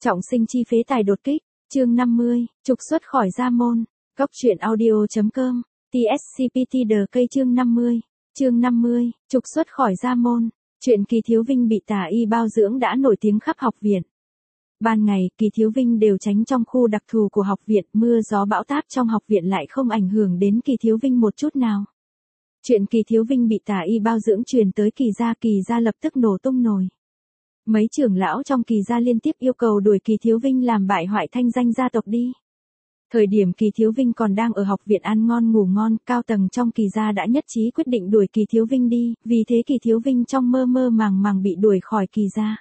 Trọng sinh chi phế tài đột kích, chương 50, trục xuất khỏi gia môn. Góc truyện audio.com, TSCPT The cây chương 50, trục xuất khỏi gia môn. Chuyện Kỳ Thiếu Vinh bị tà y bao dưỡng đã nổi tiếng khắp học viện. Ban ngày, Kỳ Thiếu Vinh đều tránh trong khu đặc thù của học viện, mưa gió bão táp trong học viện lại không ảnh hưởng đến Kỳ Thiếu Vinh một chút nào. Chuyện Kỳ Thiếu Vinh bị tà y bao dưỡng truyền tới Kỳ gia lập tức nổ tung nổi. Mấy trưởng lão trong Kỳ gia liên tiếp yêu cầu đuổi Kỳ Thiếu Vinh làm bại hoại thanh danh gia tộc đi. Thời điểm Kỳ Thiếu Vinh còn đang ở học viện ăn ngon ngủ ngon, cao tầng trong Kỳ gia đã nhất trí quyết định đuổi Kỳ Thiếu Vinh đi, vì thế Kỳ Thiếu Vinh trong mơ mơ màng màng bị đuổi khỏi Kỳ gia.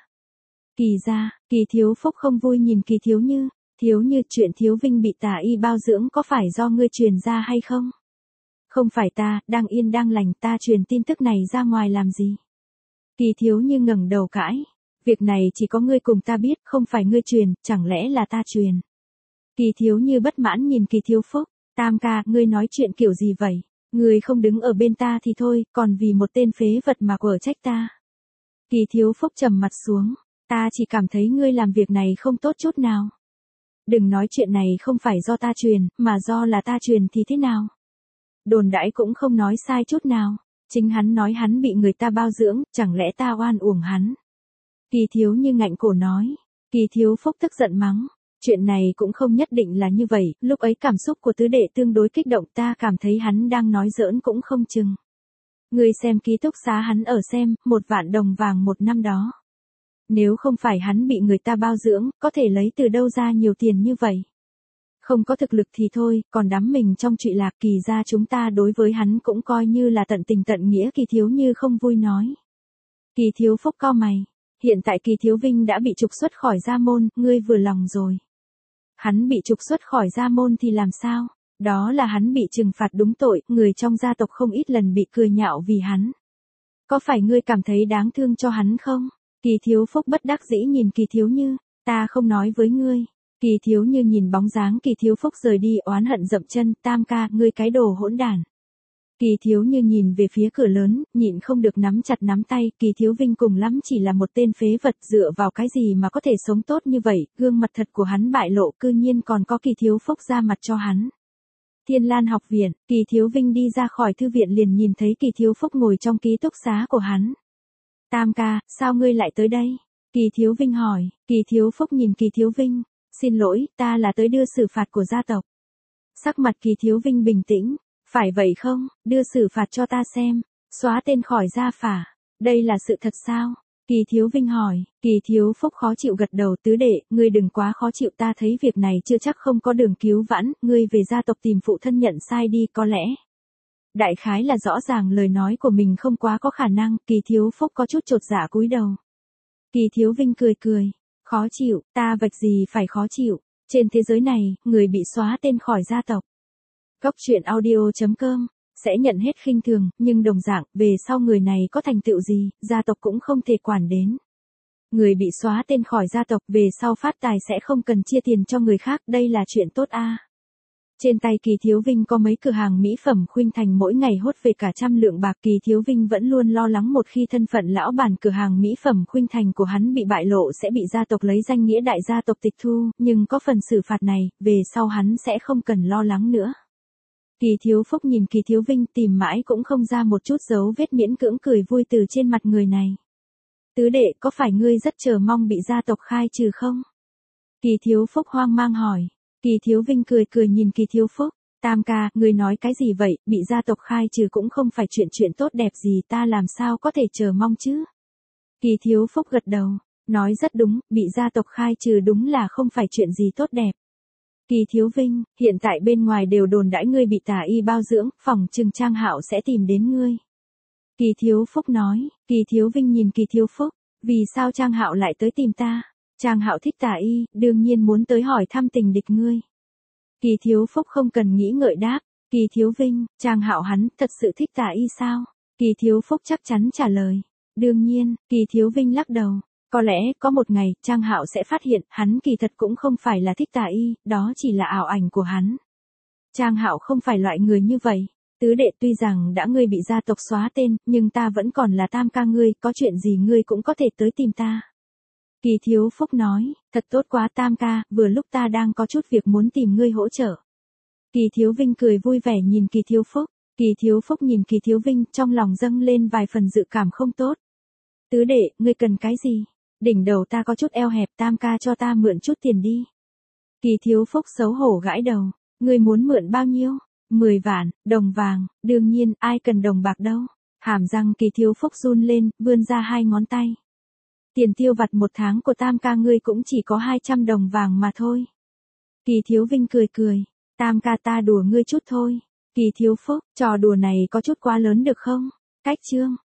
Kỳ Thiếu Phúc không vui nhìn Kỳ Thiếu Như, chuyện Thiếu Vinh bị tà y bao dưỡng có phải do ngươi truyền ra hay không? Không phải ta, đang yên đang lành, ta truyền tin tức này ra ngoài làm gì? Kỳ Thiếu Như ngẩng đầu cãi, việc này chỉ có ngươi cùng ta biết, không phải ngươi truyền, chẳng lẽ là ta truyền? Kỳ Thiếu Như bất mãn nhìn Kỳ Thiếu Phúc, Tam ca, ngươi nói chuyện kiểu gì vậy? Ngươi không đứng ở bên ta thì thôi, còn vì một tên phế vật mà quở trách ta. Kỳ Thiếu Phúc trầm mặt xuống, ta chỉ cảm thấy ngươi làm việc này không tốt chút nào. Đừng nói chuyện này không phải do ta truyền, mà do là ta truyền thì thế nào? Đồn đãi cũng không nói sai chút nào, chính hắn nói hắn bị người ta bao dưỡng, chẳng lẽ ta oan uổng hắn? Kỳ Thiếu Như ngạnh cổ nói. Kỳ Thiếu Phúc tức giận mắng, chuyện này cũng không nhất định là như vậy, lúc ấy cảm xúc của tứ đệ tương đối kích động, ta cảm thấy hắn đang nói giỡn cũng không chừng. Ngươi xem ký túc xá hắn ở xem, 1 vạn đồng vàng một năm đó. Nếu không phải hắn bị người ta bao dưỡng, có thể lấy từ đâu ra nhiều tiền như vậy? Không có thực lực thì thôi, còn đắm mình trong trụy lạc, Kỳ gia chúng ta đối với hắn cũng coi như là tận tình tận nghĩa. Kỳ Thiếu Như không vui nói. Kỳ Thiếu Phúc cau mày, hiện tại Kỳ Thiếu Vinh đã bị trục xuất khỏi gia môn, ngươi vừa lòng rồi. Hắn bị trục xuất khỏi gia môn thì làm sao? Đó là hắn bị trừng phạt đúng tội, người trong gia tộc không ít lần bị cười nhạo vì hắn. Có phải ngươi cảm thấy đáng thương cho hắn không? Kỳ Thiếu Phúc bất đắc dĩ nhìn Kỳ Thiếu Như, ta không nói với ngươi. Kỳ Thiếu Như nhìn bóng dáng Kỳ Thiếu Phúc rời đi oán hận dậm chân, Tam ca, ngươi cái đồ hỗn đản. Kỳ Thiếu Như nhìn về phía cửa lớn, nhịn không được nắm chặt nắm tay, Kỳ Thiếu Vinh cùng lắm chỉ là một tên phế vật, dựa vào cái gì mà có thể sống tốt như vậy, gương mặt thật của hắn bại lộ, cư nhiên còn có Kỳ Thiếu Phúc ra mặt cho hắn. Thiên Lan học viện, Kỳ Thiếu Vinh đi ra khỏi thư viện liền nhìn thấy Kỳ Thiếu Phúc ngồi trong ký túc xá của hắn. Tam ca, sao ngươi lại tới đây? Kỳ Thiếu Vinh hỏi. Kỳ Thiếu Phúc nhìn Kỳ Thiếu Vinh, xin lỗi, ta là tới đưa xử phạt của gia tộc. Sắc mặt Kỳ Thiếu Vinh bình tĩnh, phải vậy không, đưa xử phạt cho ta xem, xóa tên khỏi gia phả, đây là sự thật sao? Kỳ Thiếu Vinh hỏi. Kỳ Thiếu Phúc khó chịu gật đầu, tứ đệ, ngươi đừng quá khó chịu, ta thấy việc này chưa chắc không có đường cứu vãn, ngươi về gia tộc tìm phụ thân nhận sai đi, có lẽ. Đại khái là rõ ràng lời nói của mình không quá có khả năng, Kỳ Thiếu Phúc có chút chột dạ cúi đầu. Kỳ Thiếu Vinh cười, khó chịu, ta vạch gì phải khó chịu, trên thế giới này, người bị xóa tên khỏi gia tộc. Góc truyện audio.com, sẽ nhận hết khinh thường, nhưng đồng dạng, về sau người này có thành tựu gì, gia tộc cũng không thể quản đến. Người bị xóa tên khỏi gia tộc, về sau phát tài sẽ không cần chia tiền cho người khác, đây là chuyện tốt a. Trên tay Kỳ Thiếu Vinh có mấy cửa hàng mỹ phẩm Khuynh Thành mỗi ngày hốt về cả 100 lượng bạc. Kỳ Thiếu Vinh vẫn luôn lo lắng một khi thân phận lão bản cửa hàng mỹ phẩm Khuynh Thành của hắn bị bại lộ sẽ bị gia tộc lấy danh nghĩa đại gia tộc tịch thu, nhưng có phần xử phạt này, về sau hắn sẽ không cần lo lắng nữa. Kỳ Thiếu Phúc nhìn Kỳ Thiếu Vinh tìm mãi cũng không ra một chút dấu vết, miễn cưỡng cười vui từ trên mặt người này. Tứ đệ, có phải ngươi rất chờ mong bị gia tộc khai trừ không? Kỳ Thiếu Phúc hoang mang hỏi. Kỳ Thiếu Vinh cười nhìn Kỳ Thiếu Phúc, Tam ca, ngươi nói cái gì vậy, bị gia tộc khai trừ cũng không phải chuyện tốt đẹp gì, ta làm sao có thể chờ mong chứ? Kỳ Thiếu Phúc gật đầu, nói rất đúng, bị gia tộc khai trừ đúng là không phải chuyện gì tốt đẹp. Kỳ Thiếu Vinh, hiện tại bên ngoài đều đồn đãi ngươi bị tà y bao dưỡng, phòng trừng Trang Hạo sẽ tìm đến ngươi. Kỳ Thiếu Phúc nói. Kỳ Thiếu Vinh nhìn Kỳ Thiếu Phúc, vì sao Trang Hạo lại tới tìm ta? Trang Hạo thích tà y, đương nhiên muốn tới hỏi thăm tình địch ngươi. Kỳ Thiếu Phúc không cần nghĩ ngợi đáp. Kỳ Thiếu Vinh, Trang Hạo hắn thật sự thích tà y sao? Kỳ Thiếu Phúc chắc chắn trả lời. Đương nhiên. Kỳ Thiếu Vinh lắc đầu. Có lẽ, có một ngày, Trang Hạo sẽ phát hiện, hắn kỳ thật cũng không phải là thích tà y, đó chỉ là ảo ảnh của hắn. Trang Hạo không phải loại người như vậy. Tứ đệ, tuy rằng đã ngươi bị gia tộc xóa tên, nhưng ta vẫn còn là Tam ca ngươi, có chuyện gì ngươi cũng có thể tới tìm ta. Kỳ Thiếu Phúc nói, thật tốt quá Tam ca, vừa lúc ta đang có chút việc muốn tìm ngươi hỗ trợ. Kỳ Thiếu Vinh cười vui vẻ nhìn Kỳ Thiếu Phúc. Kỳ Thiếu Phúc nhìn Kỳ Thiếu Vinh, trong lòng dâng lên vài phần dự cảm không tốt. Tứ đệ, ngươi cần cái gì? Đỉnh đầu ta có chút eo hẹp, Tam ca cho ta mượn chút tiền đi. Kỳ Thiếu Phúc xấu hổ gãi đầu. Ngươi muốn mượn bao nhiêu? 10 vạn, đồng vàng, đương nhiên, ai cần đồng bạc đâu. Hàm răng Kỳ Thiếu Phúc run lên, vươn ra 2 ngón tay. Tiền tiêu vặt 1 tháng của Tam ca ngươi cũng chỉ có 200 đồng vàng mà thôi. Kỳ Thiếu Vinh cười cười. Tam ca ta đùa ngươi chút thôi. Kỳ Thiếu Phúc, trò đùa này có chút quá lớn được không? Cách chương.